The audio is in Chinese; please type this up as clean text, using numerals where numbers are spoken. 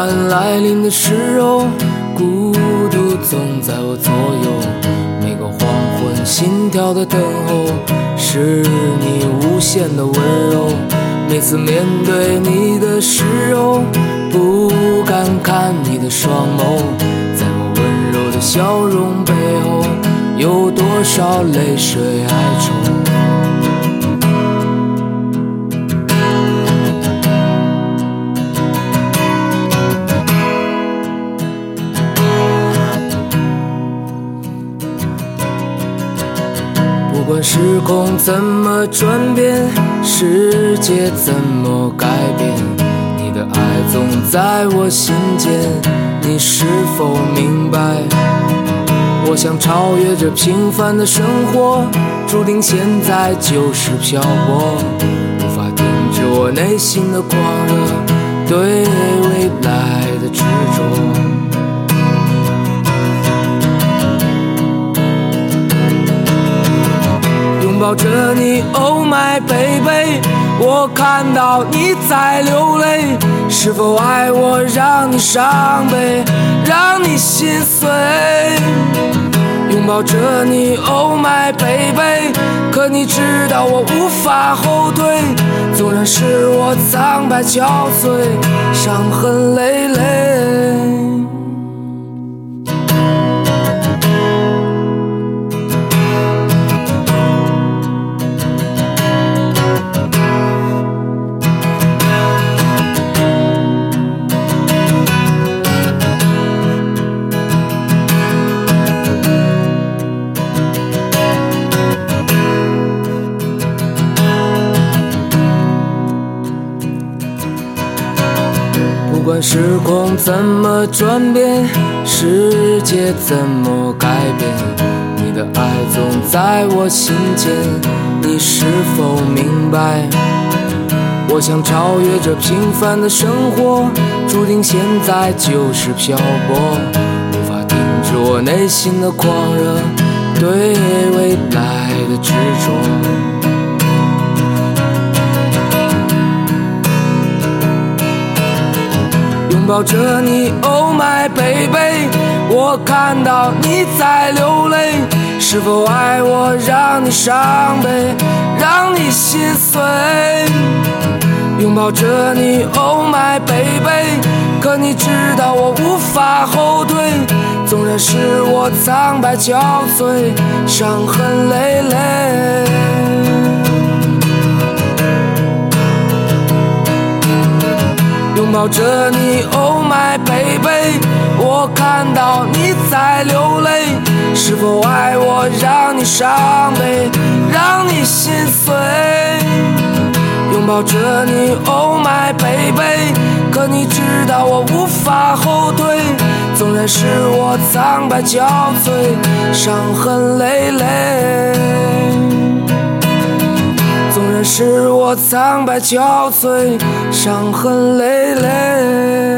晚来临的时候，孤独总在我左右。每个黄昏，心跳的等候，是你无限的温柔。每次面对你的时候，不敢看你的双眸，在我温柔的笑容背后，有多少泪水哀愁。不管时空怎么转变，世界怎么改变，你的爱总在我心间，你是否明白？我想超越这平凡的生活，注定现在就是漂泊，无法停止我内心的狂热，对未来的执着。拥抱着你 Oh my baby， 我看到你在流泪，是否爱我让你伤悲，让你心碎。拥抱着你 Oh my baby， 可你知道我无法后退，纵然是我苍白憔悴，伤痕累累。不管时空怎么转变，世界怎么改变，你的爱总在我心间，你是否明白？我想超越这平凡的生活，注定现在就是漂泊，无法停止我内心的狂热，对未来的执着。拥抱着你 Oh my baby， 我看到你在流泪，是否爱我让你伤悲，让你心碎。拥抱着你 Oh my baby， 可你知道我无法后退，纵然是我苍白憔悴，伤痕累累。拥抱着你 Oh my baby， 我看到你在流泪，是否爱我让你伤悲，让你心碎。拥抱着你 Oh my baby， 可你知道我无法后退，纵然是我苍白憔悴，伤痕累累。纵然是我苍白憔悴，伤痕累累。